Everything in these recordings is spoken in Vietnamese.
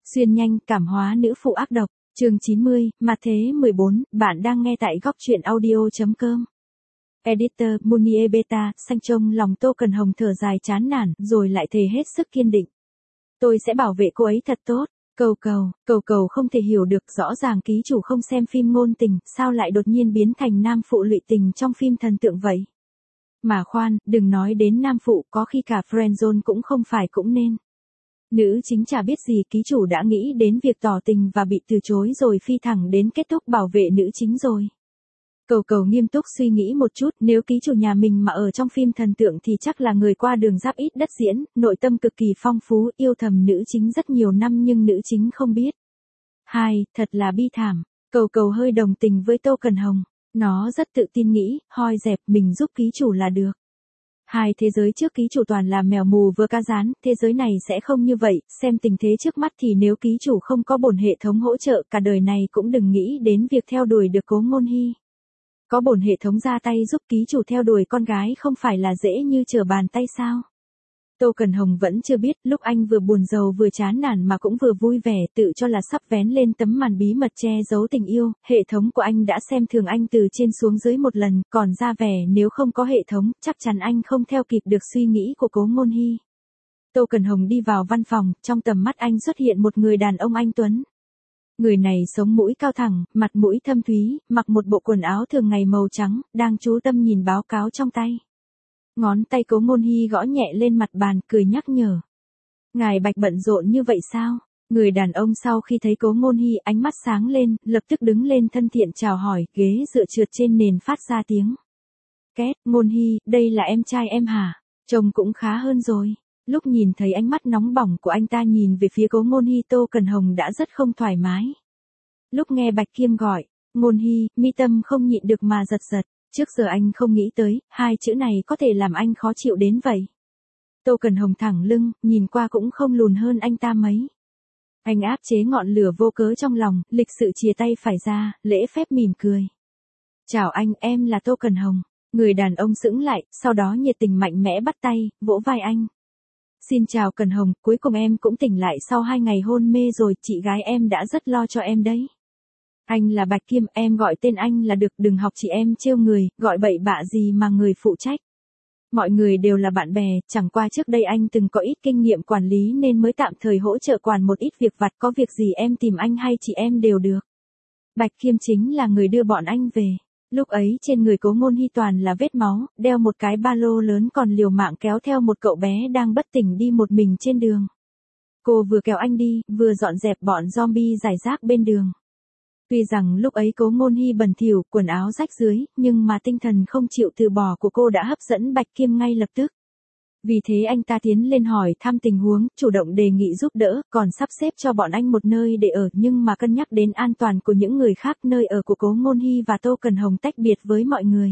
Xuyên nhanh, cảm hóa nữ phụ ác độc, chương 90, mặt thế 14, bạn đang nghe tại góc truyện audio.com. Editor, Munie Beta, xanh trông lòng Tô Cần Hồng thở dài chán nản, rồi lại thề hết sức kiên định. Tôi sẽ bảo vệ cô ấy thật tốt. Cầu cầu không thể hiểu được, rõ ràng ký chủ không xem phim ngôn tình, sao lại đột nhiên biến thành nam phụ lụy tình trong phim thần tượng vậy? Mà khoan, đừng nói đến nam phụ, có khi cả friendzone cũng không phải cũng nên. Nữ chính chả biết gì, ký chủ đã nghĩ đến việc tỏ tình và bị từ chối rồi phi thẳng đến kết thúc bảo vệ nữ chính rồi. Cầu nghiêm túc suy nghĩ một chút, nếu ký chủ nhà mình mà ở trong phim thần tượng thì chắc là người qua đường giáp ít đất diễn, nội tâm cực kỳ phong phú, yêu thầm nữ chính rất nhiều năm nhưng nữ chính không biết. Thật là bi thảm. Cầu hơi đồng tình với Tô Cần Hồng. Nó rất tự tin nghĩ, hoi dẹp, mình giúp ký chủ là được. Thế giới trước ký chủ toàn là mèo mù vừa cá rán, thế giới này sẽ không như vậy, xem tình thế trước mắt thì nếu ký chủ không có bổn hệ thống hỗ trợ cả đời này cũng đừng nghĩ đến việc theo đuổi được Cố Ngôn Hy. Có bổn hệ thống ra tay giúp ký chủ theo đuổi con gái không phải là dễ như trở bàn tay sao? Tô Cần Hồng vẫn chưa biết, lúc anh vừa buồn rầu vừa chán nản mà cũng vừa vui vẻ, tự cho là sắp vén lên tấm màn bí mật che giấu tình yêu, hệ thống của anh đã xem thường anh từ trên xuống dưới một lần, còn ra vẻ nếu không có hệ thống, chắc chắn anh không theo kịp được suy nghĩ của Cố Ngôn Hy. Tô Cần Hồng đi vào văn phòng, trong tầm mắt anh xuất hiện một người đàn ông anh tuấn. Người này sống mũi cao thẳng, mặt mũi thâm thúy, mặc một bộ quần áo thường ngày màu trắng, đang chú tâm nhìn báo cáo trong tay. Ngón tay Cố Ngôn Hy gõ nhẹ lên mặt bàn, cười nhắc nhở. Ngài Bạch bận rộn như vậy sao? Người đàn ông sau khi thấy Cố Ngôn Hy ánh mắt sáng lên, lập tức đứng lên thân thiện chào hỏi, ghế dựa trượt trên nền phát ra tiếng. Két, Ngôn Hy, đây là em trai em hả? Trông cũng khá hơn rồi. Lúc nhìn thấy ánh mắt nóng bỏng của anh ta nhìn về phía Cố Ngôn Hy, Tô Cần Hồng đã rất không thoải mái. Lúc nghe Bạch Kiêm gọi, Ngôn Hy, mi tâm không nhịn được mà giật giật. Trước giờ anh không nghĩ tới, hai chữ này có thể làm anh khó chịu đến vậy. Tô Cần Hồng thẳng lưng, nhìn qua cũng không lùn hơn anh ta mấy. Anh áp chế ngọn lửa vô cớ trong lòng, lịch sự chìa tay phải ra, lễ phép mỉm cười. Chào anh, em là Tô Cần Hồng. Người đàn ông sững lại, sau đó nhiệt tình mạnh mẽ bắt tay, vỗ vai anh. Xin chào Cần Hồng, cuối cùng em cũng tỉnh lại sau 2 ngày hôn mê rồi, chị gái em đã rất lo cho em đấy. Anh là Bạch Kiêm, em gọi tên anh là được, đừng học chị em trêu người, gọi bậy bạ gì mà người phụ trách. Mọi người đều là bạn bè, chẳng qua trước đây anh từng có ít kinh nghiệm quản lý nên mới tạm thời hỗ trợ quản một ít việc vặt, có việc gì em tìm anh hay chị em đều được. Bạch Kiêm chính là người đưa bọn anh về. Lúc ấy trên người Cố Ngôn Hy toàn là vết máu, đeo một cái ba lô lớn còn liều mạng kéo theo một cậu bé đang bất tỉnh đi một mình trên đường. Cô vừa kéo anh đi, vừa dọn dẹp bọn zombie rải rác bên đường. Tuy rằng lúc ấy Cố Ngôn Hy bẩn thỉu, quần áo rách rưới, nhưng mà tinh thần không chịu từ bỏ của cô đã hấp dẫn Bạch Kiêm ngay lập tức. Vì thế anh ta tiến lên hỏi thăm tình huống, chủ động đề nghị giúp đỡ, còn sắp xếp cho bọn anh một nơi để ở, nhưng mà cân nhắc đến an toàn của những người khác, nơi ở của Cố Ngôn Hy và Tô Cần Hồng tách biệt với mọi người.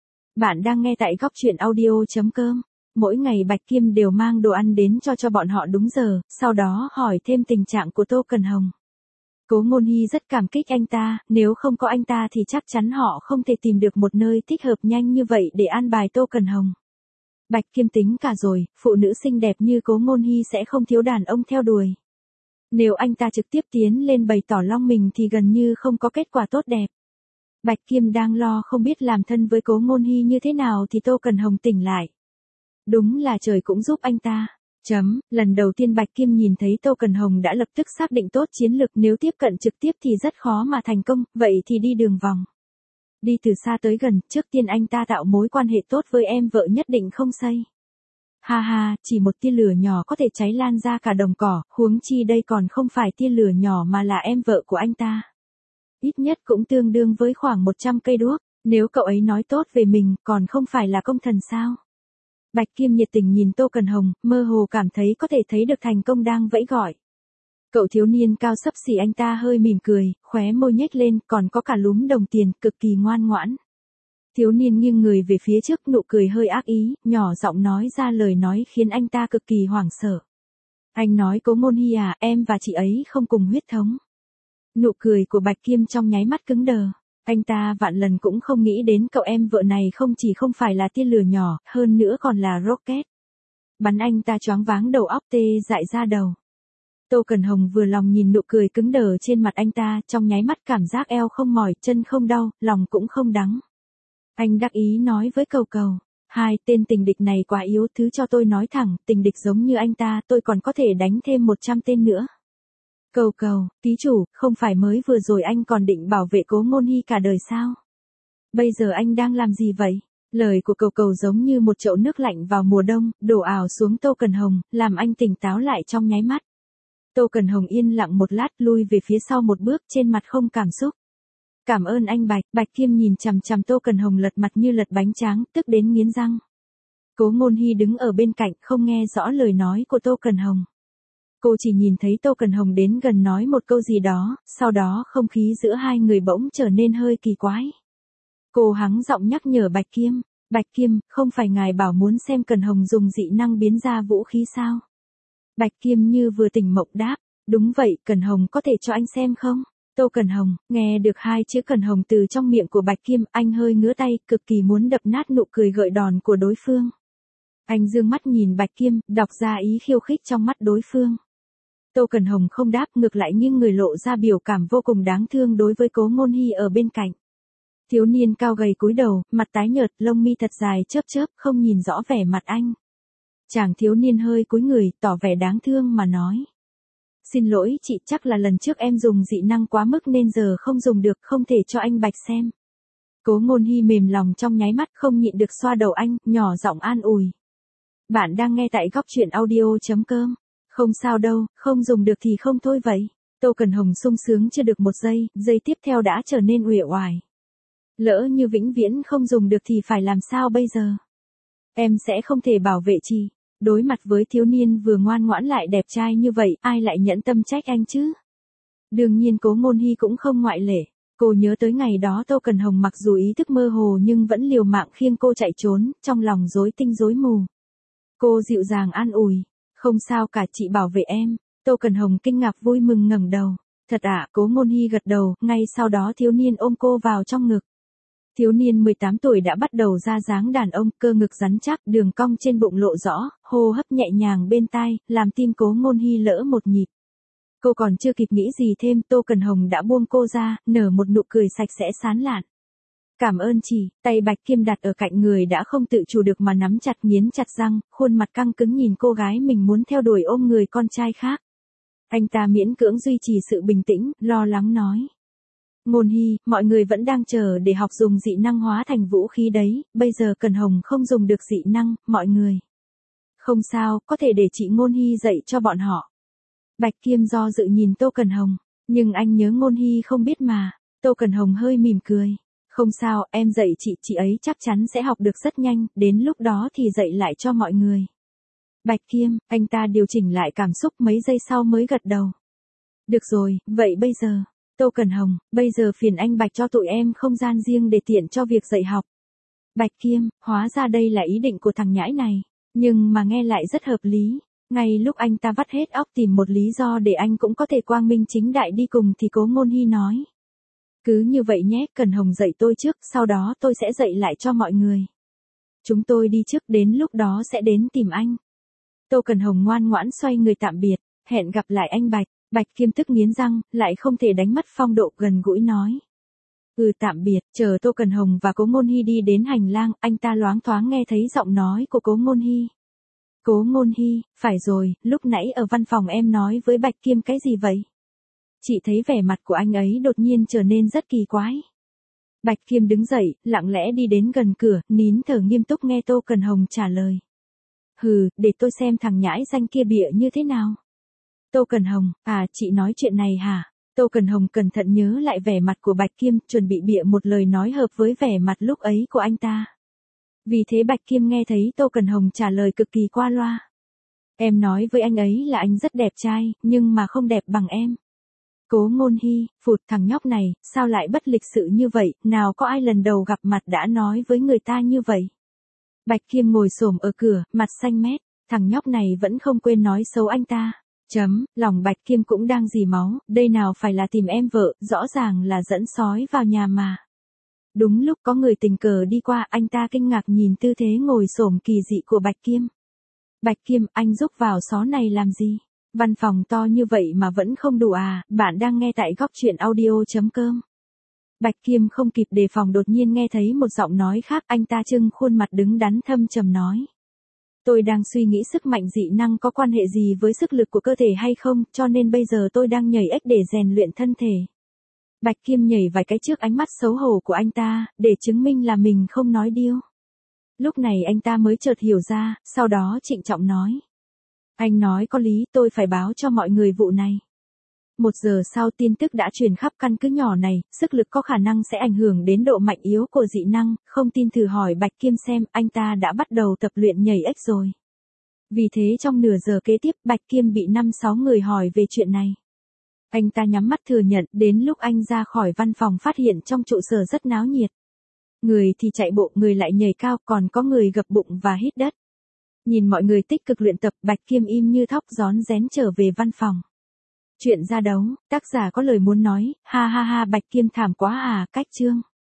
Bạn đang nghe tại góc truyện audio.com. Mỗi ngày Bạch Kiêm đều mang đồ ăn đến cho bọn họ đúng giờ, sau đó hỏi thêm tình trạng của Tô Cần Hồng. Cố Ngôn Hy rất cảm kích anh ta, nếu không có anh ta thì chắc chắn họ không thể tìm được một nơi thích hợp nhanh như vậy để an bài Tô Cần Hồng. Bạch Kiêm tính cả rồi, phụ nữ xinh đẹp như Cố Ngôn Hy sẽ không thiếu đàn ông theo đuổi. Nếu anh ta trực tiếp tiến lên bày tỏ lòng mình thì gần như không có kết quả tốt đẹp. Bạch Kiêm đang lo không biết làm thân với Cố Ngôn Hy như thế nào thì Tô Cần Hồng tỉnh lại. Đúng là trời cũng giúp anh ta. Lần đầu tiên Bạch Kiêm nhìn thấy Tô Cần Hồng đã lập tức xác định tốt chiến lược, nếu tiếp cận trực tiếp thì rất khó mà thành công, vậy thì đi đường vòng. Đi từ xa tới gần, trước tiên anh ta tạo mối quan hệ tốt với em vợ nhất định không xây. Chỉ một tia lửa nhỏ có thể cháy lan ra cả đồng cỏ, huống chi đây còn không phải tia lửa nhỏ mà là em vợ của anh ta. Ít nhất cũng tương đương với khoảng 100 cây đuốc, nếu cậu ấy nói tốt về mình còn không phải là công thần sao. Bạch Kiêm nhiệt tình nhìn Tô Cần Hồng, mơ hồ cảm thấy có thể thấy được thành công đang vẫy gọi. Cậu thiếu niên cao xấp xỉ anh ta hơi mỉm cười, khóe môi nhếch lên, còn có cả lúm đồng tiền, cực kỳ ngoan ngoãn. Thiếu niên nghiêng người về phía trước, nụ cười hơi ác ý, nhỏ giọng nói ra lời nói khiến anh ta cực kỳ hoảng sợ. Anh nói Cố Ngôn Hy à, em và chị ấy không cùng huyết thống. Nụ cười của Bạch Kiêm trong nháy mắt cứng đờ. Anh ta vạn lần cũng không nghĩ đến cậu em vợ này không chỉ không phải là tia lửa nhỏ, hơn nữa còn là rocket. Bắn anh ta choáng váng đầu óc tê dại ra đầu. Tô Cẩn Hồng vừa lòng nhìn nụ cười cứng đờ trên mặt anh ta, trong nháy mắt cảm giác eo không mỏi, chân không đau, lòng cũng không đắng. Anh đắc ý nói với Cầu Cầu, hai tên tình địch này quá yếu, thứ cho tôi nói thẳng, tình địch giống như anh ta, tôi còn có thể đánh thêm 100 tên nữa. Cầu Cầu, ký chủ, không phải mới vừa rồi anh còn định bảo vệ Cố Ngôn Hy cả đời sao? Bây giờ anh đang làm gì vậy? Lời của Cầu Cầu giống như một chậu nước lạnh vào mùa đông, đổ ào xuống Tô Cẩn Hồng, làm anh tỉnh táo lại trong nháy mắt. Tô Cẩn Hồng yên lặng một lát, lui về phía sau một bước, trên mặt không cảm xúc. Cảm ơn anh Bạch. Bạch Kiêm nhìn chằm chằm Tô Cẩn Hồng lật mặt như lật bánh tráng, tức đến nghiến răng. Cố Ngôn Hy đứng ở bên cạnh, không nghe rõ lời nói của Tô Cẩn Hồng. Cô chỉ nhìn thấy Tô Cẩn Hồng đến gần nói một câu gì đó, sau đó không khí giữa hai người bỗng trở nên hơi kỳ quái. Cô hắng giọng nhắc nhở Bạch Kiêm, Bạch Kiêm, không phải ngài bảo muốn xem Cẩn Hồng dùng dị năng biến ra vũ khí sao? Bạch Kiêm như vừa tỉnh mộng đáp, đúng vậy, Cẩn Hồng có thể cho anh xem không? Tô Cẩn Hồng, nghe được hai chữ Cẩn Hồng từ trong miệng của Bạch Kiêm, anh hơi ngứa tay, cực kỳ muốn đập nát nụ cười gợi đòn của đối phương. Anh dương mắt nhìn Bạch Kiêm, đọc ra ý khiêu khích trong mắt đối phương. Tô Cẩn Hồng không đáp, ngược lại nghiêng người lộ ra biểu cảm vô cùng đáng thương đối với Cố Ngôn Hy ở bên cạnh. Thiếu niên cao gầy cúi đầu, mặt tái nhợt, lông mi thật dài chớp chớp, không nhìn rõ vẻ mặt anh. Chàng thiếu niên hơi cúi người, tỏ vẻ đáng thương mà nói. Xin lỗi chị, chắc là lần trước em dùng dị năng quá mức nên giờ không dùng được, không thể cho anh Bạch xem. Cố Ngôn Hy mềm lòng trong nháy mắt, không nhịn được xoa đầu anh, nhỏ giọng an ủi. Bạn đang nghe tại góc truyện audio.com. Không sao đâu, không dùng được thì không thôi vậy. Tô Cẩn Hồng sung sướng chưa được một giây, giây tiếp theo đã trở nên uể oải. Lỡ như vĩnh viễn không dùng được thì phải làm sao bây giờ? Em sẽ không thể bảo vệ chị. Đối mặt với thiếu niên vừa ngoan ngoãn lại đẹp trai như vậy, ai lại nhẫn tâm trách anh chứ? Đương nhiên Cố Ngôn Hy cũng không ngoại lệ. Cô nhớ tới ngày đó Tô Cẩn Hồng mặc dù ý thức mơ hồ nhưng vẫn liều mạng khiêng cô chạy trốn, trong lòng rối tinh rối mù. Cô dịu dàng an ủi, không sao cả, chị bảo vệ em. Tô Cẩn Hồng kinh ngạc vui mừng ngẩng đầu. Thật ạ? Cố Ngôn Hy gật đầu, ngay sau đó thiếu niên ôm cô vào trong ngực. Thiếu niên 18 tuổi đã bắt đầu ra dáng đàn ông, cơ ngực rắn chắc, đường cong trên bụng lộ rõ, hô hấp nhẹ nhàng bên tai, làm tim Cố Ngôn Hy lỡ một nhịp. Cô còn chưa kịp nghĩ gì thêm, Tô Cẩn Hồng đã buông cô ra, nở một nụ cười sạch sẽ sán lạn. Cảm ơn chị. Tay Bạch Kiêm đặt ở cạnh người đã không tự chủ được mà nắm chặt, nghiến chặt răng, khuôn mặt căng cứng nhìn cô gái mình muốn theo đuổi ôm người con trai khác. Anh ta miễn cưỡng duy trì sự bình tĩnh, lo lắng nói. Ngôn Hy, mọi người vẫn đang chờ để học dùng dị năng hóa thành vũ khí đấy, bây giờ Cẩn Hồng không dùng được dị năng, mọi người. Không sao, có thể để chị Ngôn Hy dạy cho bọn họ. Bạch Kiêm do dự nhìn Tô Cẩn Hồng, nhưng anh nhớ Ngôn Hy không biết mà. Tô Cẩn Hồng hơi mỉm cười. Không sao, em dạy chị ấy chắc chắn sẽ học được rất nhanh, đến lúc đó thì dạy lại cho mọi người. Bạch Kiêm, anh ta điều chỉnh lại cảm xúc mấy giây sau mới gật đầu. Được rồi, vậy bây giờ. Tô Cẩn Hồng, bây giờ phiền anh Bạch cho tụi em không gian riêng để tiện cho việc dạy học. Bạch Kiêm, hóa ra đây là ý định của thằng nhãi này, nhưng mà nghe lại rất hợp lý. Ngay lúc anh ta vắt hết óc tìm một lý do để anh cũng có thể quang minh chính đại đi cùng thì Cố Ngôn Hy nói. Cứ như vậy nhé, Cẩn Hồng dạy tôi trước, sau đó tôi sẽ dạy lại cho mọi người. Chúng tôi đi trước, đến lúc đó sẽ đến tìm anh. Tô Cẩn Hồng ngoan ngoãn xoay người tạm biệt, hẹn gặp lại anh Bạch. Bạch Kiêm tức nghiến răng, lại không thể đánh mất phong độ, gần gũi nói. Tạm biệt. Chờ Tô Cẩn Hồng và Cố Ngôn Hy đi đến hành lang, anh ta loáng thoáng nghe thấy giọng nói của Cố Ngôn Hy. Cố Ngôn Hy, phải rồi, lúc nãy ở văn phòng em nói với Bạch Kiêm cái gì vậy? Chị thấy vẻ mặt của anh ấy đột nhiên trở nên rất kỳ quái. Bạch Kiêm đứng dậy, lặng lẽ đi đến gần cửa, nín thở nghiêm túc nghe Tô Cẩn Hồng trả lời. Để tôi xem thằng nhãi danh kia bịa như thế nào. Tô Cẩn Hồng, chị nói chuyện này hả? Tô Cẩn Hồng cẩn thận nhớ lại vẻ mặt của Bạch Kiêm, chuẩn bị bịa một lời nói hợp với vẻ mặt lúc ấy của anh ta. Vì thế Bạch Kiêm nghe thấy Tô Cẩn Hồng trả lời cực kỳ qua loa. Em nói với anh ấy là anh rất đẹp trai, nhưng mà không đẹp bằng em. Cố Ngôn Hy, phụt, thằng nhóc này, sao lại bất lịch sự như vậy, nào có ai lần đầu gặp mặt đã nói với người ta như vậy. Bạch Kiêm ngồi xổm ở cửa, mặt xanh mét, thằng nhóc này vẫn không quên nói xấu anh ta. Lòng Bạch Kiêm cũng đang dì máu, đây nào phải là tìm em vợ, rõ ràng là dẫn sói vào nhà mà. Đúng lúc có người tình cờ đi qua, anh ta kinh ngạc nhìn tư thế ngồi xổm kỳ dị của Bạch Kiêm. Bạch Kiêm, anh rúc vào xó này làm gì? Văn phòng to như vậy mà vẫn không đủ à, bạn đang nghe tại góc chuyện audio.com. Bạch Kiêm không kịp đề phòng đột nhiên nghe thấy một giọng nói khác, anh ta trưng khuôn mặt đứng đắn thâm trầm nói. Tôi đang suy nghĩ sức mạnh dị năng có quan hệ gì với sức lực của cơ thể hay không, cho nên bây giờ tôi đang nhảy ếch để rèn luyện thân thể. Bạch Kiêm nhảy vài cái trước ánh mắt xấu hổ của anh ta, để chứng minh là mình không nói điêu. Lúc này anh ta mới chợt hiểu ra, sau đó trịnh trọng nói. Anh nói có lý, tôi phải báo cho mọi người vụ này. 1 giờ sau tin tức đã truyền khắp căn cứ nhỏ này, sức lực có khả năng sẽ ảnh hưởng đến độ mạnh yếu của dị năng, không tin thử hỏi Bạch Kiêm xem, anh ta đã bắt đầu tập luyện nhảy ếch rồi. Vì thế trong nửa giờ kế tiếp Bạch Kiêm bị 5-6 người hỏi về chuyện này. Anh ta nhắm mắt thừa nhận, đến lúc anh ra khỏi văn phòng phát hiện trong trụ sở rất náo nhiệt. Người thì chạy bộ, người lại nhảy cao, còn có người gập bụng và hít đất. Nhìn mọi người tích cực luyện tập, Bạch Kiêm im như thóc rón rén trở về văn phòng. Chuyện ra đấu, tác giả có lời muốn nói, ha ha ha, Bạch Kiêm thảm quá à, cách chương.